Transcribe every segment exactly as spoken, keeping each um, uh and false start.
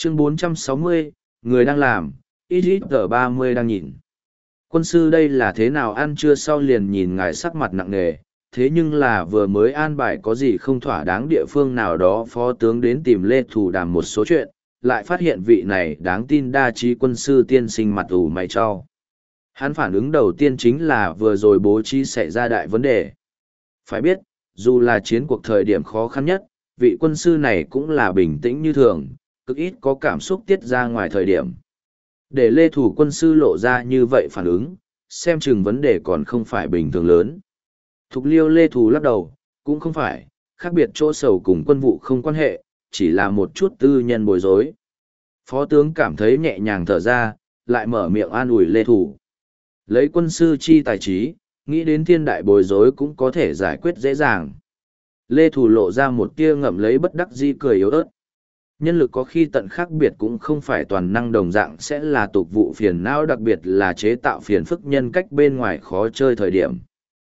Chương bốn trăm sáu mươi, người đang làm, ít ít giờ ba mươi đang nhìn. Quân sư đây là thế nào ăn trưa sau liền nhìn ngài sắc mặt nặng nề, thế nhưng là vừa mới an bài có gì không thỏa đáng địa phương nào đó phó tướng đến tìm Lê Thủ đàm một số chuyện, lại phát hiện vị này đáng tin đa trí quân sư tiên sinh mặt ủ mày cho. Hắn phản ứng đầu tiên chính là vừa rồi bố trí xảy ra đại vấn đề. Phải biết, dù là chiến cuộc thời điểm khó khăn nhất, vị quân sư này cũng là bình tĩnh như thường, cực ít có cảm xúc tiết ra ngoài thời điểm. Để Lê Thủ quân sư lộ ra như vậy phản ứng, xem chừng vấn đề còn không phải bình thường lớn. Thục liêu Lê Thủ lắc đầu, cũng không phải, khác biệt chỗ sầu cùng quân vụ không quan hệ, chỉ là một chút tư nhân bối rối. Phó tướng cảm thấy nhẹ nhàng thở ra, lại mở miệng an ủi Lê Thủ. Lấy quân sư chi tài trí, nghĩ đến thiên đại bối rối cũng có thể giải quyết dễ dàng. Lê Thủ lộ ra một tia ngậm lấy bất đắc dĩ cười yếu ớt. Nhân lực có khi tận khác biệt cũng không phải toàn năng đồng dạng sẽ là tục vụ phiền não, đặc biệt là chế tạo phiền phức nhân cách bên ngoài khó chơi thời điểm.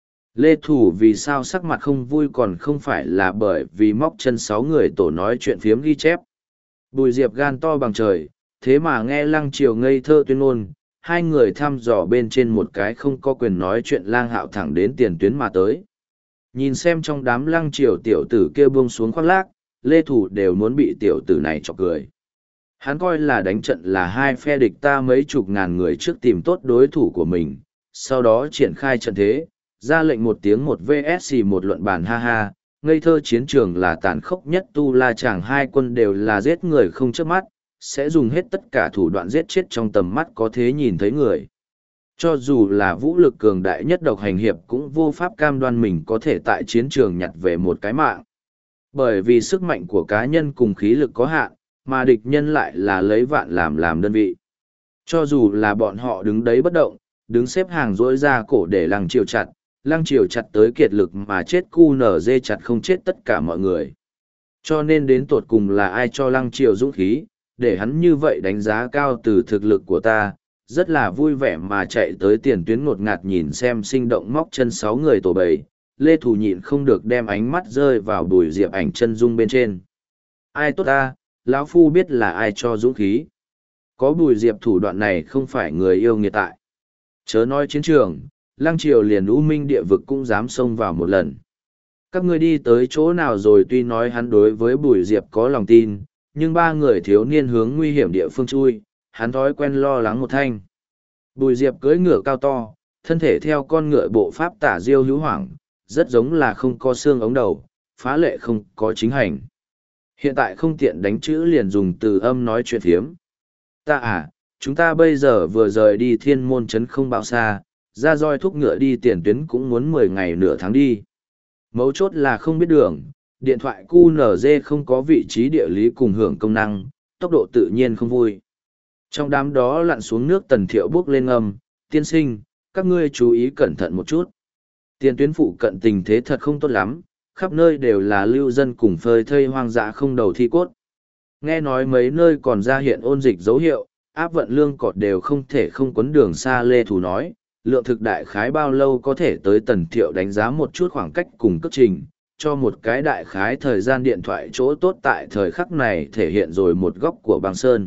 Lê Thủ vì sao sắc mặt không vui còn không phải là bởi vì móc chân sáu người tổ nói chuyện phiếm ghi chép. Bùi Diệp gan to bằng trời, thế mà nghe Lăng Triều ngây thơ tuyên ngôn, hai người thăm dò bên trên một cái không có quyền nói chuyện Lang Hạo thẳng đến tiền tuyến mà tới. Nhìn xem trong đám Lăng Triều tiểu tử kia buông xuống khoác lác, Lê Thủ đều muốn bị tiểu tử này chọc cười. Hắn coi là đánh trận là hai phe địch ta mấy chục ngàn người trước tìm tốt đối thủ của mình, sau đó triển khai trận thế, ra lệnh một tiếng một vs một luận bàn ha ha, ngây thơ chiến trường là tàn khốc nhất tu la chàng hai quân đều là giết người không chớp mắt, sẽ dùng hết tất cả thủ đoạn giết chết trong tầm mắt có thế nhìn thấy người. Cho dù là vũ lực cường đại nhất độc hành hiệp cũng vô pháp cam đoan mình có thể tại chiến trường nhặt về một cái mạng. Bởi vì sức mạnh của cá nhân cùng khí lực có hạn, mà địch nhân lại là lấy vạn làm làm đơn vị. Cho dù là bọn họ đứng đấy bất động, đứng xếp hàng rỗi ra cổ để Lăng Triều chặt, Lăng Triều chặt tới kiệt lực mà chết cu nở dê chặt không chết tất cả mọi người. Cho nên đến tột cùng là ai cho Lăng Triều dũng khí, để hắn như vậy đánh giá cao từ thực lực của ta, rất là vui vẻ mà chạy tới tiền tuyến ngột ngạt nhìn xem sinh động móc chân sáu người tổ bầy. Lê Thủ nhịn không được đem ánh mắt rơi vào Bùi Diệp ảnh chân dung bên trên. Ai tốt ta, lão phu biết là ai cho dũng khí. Có Bùi Diệp thủ đoạn này không phải người yêu nghiệt tại. Chớ nói chiến trường, Lăng Triều liền U Minh địa vực cũng dám xông vào một lần. Các ngươi đi tới chỗ nào rồi, tuy nói hắn đối với Bùi Diệp có lòng tin, nhưng ba người thiếu niên hướng nguy hiểm địa phương chui, hắn thói quen lo lắng một thanh. Bùi Diệp cưỡi ngựa cao to, thân thể theo con ngựa bộ pháp tả diêu hữu hoảng, rất giống là không có xương ống đầu, phá lệ không có chính hành. Hiện tại không tiện đánh chữ liền dùng từ âm nói chuyện thiếm. Ta à, chúng ta bây giờ vừa rời đi thiên môn trấn không bao xa, ra roi thúc ngựa đi tiền tuyến cũng muốn mười ngày nửa tháng đi. Mấu chốt là không biết đường, điện thoại cu nở dê không có vị trí địa lý cùng hưởng công năng, tốc độ tự nhiên không vui. Trong đám đó lặn xuống nước Tần Thiệu bước lên ngầm, tiên sinh, các ngươi chú ý cẩn thận một chút. Tiền tuyến phụ cận tình thế thật không tốt lắm, khắp nơi đều là lưu dân cùng phơi thây hoang dã không đầu thi cốt. Nghe nói mấy nơi còn ra hiện ôn dịch dấu hiệu, áp vận lương cọt đều không thể không quấn đường xa. Lê Thủ nói, lượng thực đại khái bao lâu có thể tới Tần Thiệu đánh giá một chút khoảng cách cùng cất trình, cho một cái đại khái thời gian điện thoại chỗ tốt tại thời khắc này thể hiện rồi một góc của băng sơn.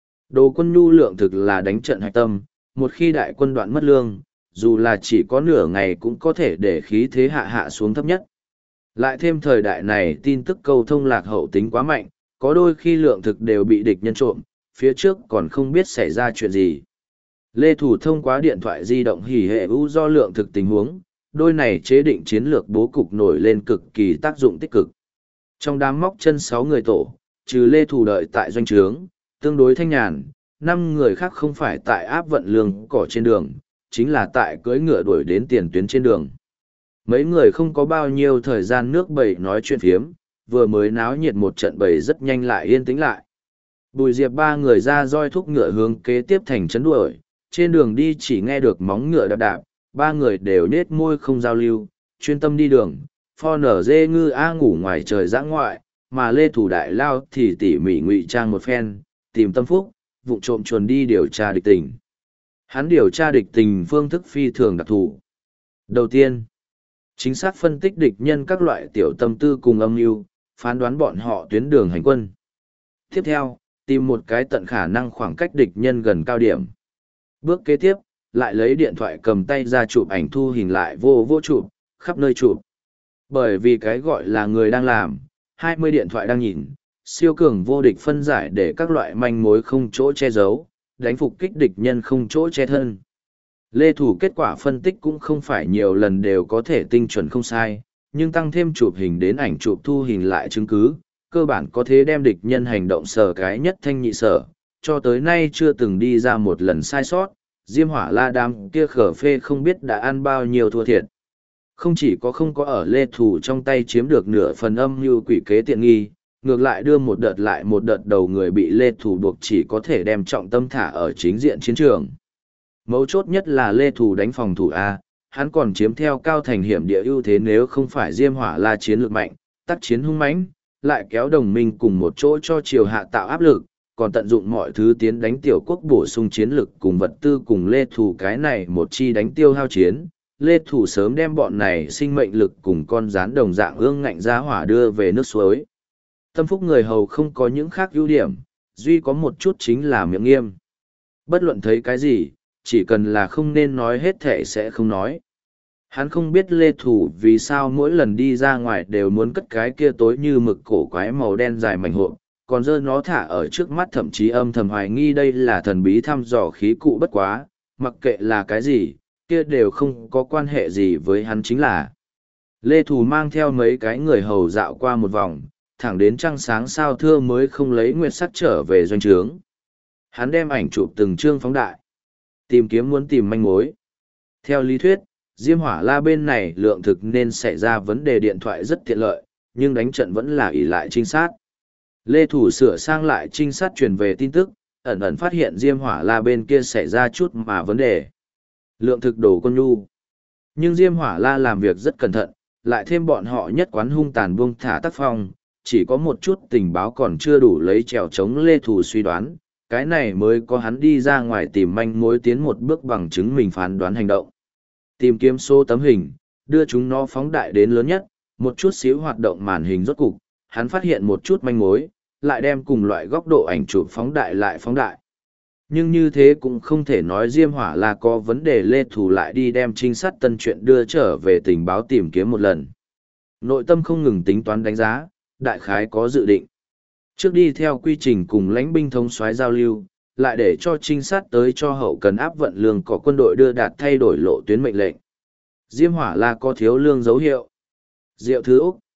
Đồ quân nhu lượng thực là đánh trận hạch tâm, một khi đại quân đoạn mất lương, dù là chỉ có nửa ngày cũng có thể để khí thế hạ hạ xuống thấp nhất. Lại thêm thời đại này tin tức cầu thông lạc hậu tính quá mạnh, có đôi khi lượng thực đều bị địch nhân trộm, phía trước còn không biết xảy ra chuyện gì. Lê Thủ thông qua điện thoại di động hỉ hệ ưu do lượng thực tình huống, đôi này chế định chiến lược bố cục nổi lên cực kỳ tác dụng tích cực. Trong đám móc chân sáu người tổ, trừ Lê Thủ đợi tại doanh trướng, tương đối thanh nhàn, năm người khác không phải tại áp vận lương cỏ trên đường, chính là tại cưỡi ngựa đuổi đến tiền tuyến trên đường. Mấy người không có bao nhiêu thời gian nước bầy nói chuyện phiếm, vừa mới náo nhiệt một trận bầy rất nhanh lại yên tĩnh lại. Bùi Diệp ba người ra roi thúc ngựa hướng kế tiếp thành trấn đuổi, trên đường đi chỉ nghe được móng ngựa đạp đạp, ba người đều nết môi không giao lưu, chuyên tâm đi đường, pho nở dê ngư a ngủ ngoài trời giã ngoại, mà Lê Thủ đại lao thì tỉ mỉ ngụy trang một phen, tìm tâm phúc, vụng trộm chuồn đi điều tra địch tình. Hắn điều tra địch tình phương thức phi thường đặc thù. Đầu tiên, chính xác phân tích địch nhân các loại tiểu tâm tư cùng âm mưu, phán đoán bọn họ tuyến đường hành quân. Tiếp theo, Tìm một cái tận khả năng khoảng cách địch nhân gần cao điểm. Bước kế tiếp, lại lấy điện thoại cầm tay ra chụp ảnh thu hình lại vô vô chụp, khắp nơi chụp. Bởi vì cái gọi là người đang làm, hai mươi điện thoại đang nhìn, siêu cường vô địch phân giải để các loại manh mối không chỗ che giấu, đánh phục kích địch nhân không chỗ che thân. Lê Thủ kết quả phân tích cũng không phải nhiều lần đều có thể tinh chuẩn không sai, nhưng tăng thêm chụp hình đến ảnh chụp thu hình lại chứng cứ, cơ bản có thể đem địch nhân hành động sở cái nhất thanh nhị sở, cho tới nay chưa từng đi ra một lần sai sót, Diêm Hỏa La đám kia khở phê không biết đã ăn bao nhiêu thua thiệt. Không chỉ có không có ở Lê Thủ trong tay chiếm được nửa phần âm như quỷ kế tiện nghi, ngược lại đưa một đợt lại một đợt đầu người bị Lê Thủ buộc chỉ có thể đem trọng tâm thả ở chính diện chiến trường. Mấu chốt nhất là Lê Thủ đánh phòng thủ A, hắn còn chiếm theo cao thành hiểm địa ưu thế nếu không phải Diêm Hỏa La chiến lược mạnh, tác chiến hung mãnh, lại kéo đồng minh cùng một chỗ cho triều hạ tạo áp lực, còn tận dụng mọi thứ tiến đánh tiểu quốc bổ sung chiến lực cùng vật tư cùng Lê Thủ cái này một chi đánh tiêu hao chiến. Lê Thủ sớm đem bọn này sinh mệnh lực cùng con rán đồng dạng ương ngạnh ra hỏa đưa về nước suối. Tâm phúc người hầu không có những khác ưu điểm, duy có một chút chính là miệng nghiêm. Bất luận thấy cái gì, chỉ cần là không nên nói hết thể sẽ không nói. Hắn không biết Lê Thủ vì sao mỗi lần đi ra ngoài đều muốn cất cái kia tối như mực cổ quái màu đen dài mảnh hộp, còn dơ nó thả ở trước mắt thậm chí âm thầm hoài nghi đây là thần bí thăm dò khí cụ bất quá, mặc kệ là cái gì, kia đều không có quan hệ gì với hắn chính là. Lê Thủ mang theo mấy cái người hầu dạo qua một vòng, thẳng đến trăng sáng sao thưa mới không lấy nguyệt sắt trở về doanh trướng. Hắn đem ảnh chụp từng chương phóng đại, tìm kiếm muốn tìm manh mối. Theo lý thuyết, Diêm Hỏa La bên này lượng thực nên xảy ra vấn đề điện thoại rất tiện lợi, nhưng đánh trận vẫn là ỷ lại trinh sát. Lê Thủ sửa sang lại trinh sát truyền về tin tức, ẩn ẩn phát hiện Diêm Hỏa La bên kia xảy ra chút mà vấn đề. Lượng thực đổ con nhu. Nhưng Diêm Hỏa La làm việc rất cẩn thận, lại thêm bọn họ nhất quán hung tàn buông thả tác phong, chỉ có một chút tình báo còn chưa đủ lấy trèo chống Lê Thủ suy đoán, cái này mới có hắn đi ra ngoài tìm manh mối tiến một bước bằng chứng mình phán đoán hành động. Tìm kiếm số tấm hình, đưa chúng nó phóng đại đến lớn nhất, một chút xíu hoạt động màn hình rốt cục, hắn phát hiện một chút manh mối, lại đem cùng loại góc độ ảnh chụp phóng đại lại phóng đại. Nhưng như thế cũng không thể nói Diêm Hỏa là có vấn đề. Lê Thủ lại đi đem trinh sát tân truyện đưa trở về tình báo tìm kiếm một lần. Nội tâm không ngừng tính toán đánh giá, đại khái có dự định. Trước đi theo quy trình cùng lãnh binh thống soái giao lưu, lại để cho trinh sát tới cho hậu cần áp vận lương có quân đội đưa đạt thay đổi lộ tuyến mệnh lệnh. Diêm Hỏa là có thiếu lương dấu hiệu. Diệu thứ Úc.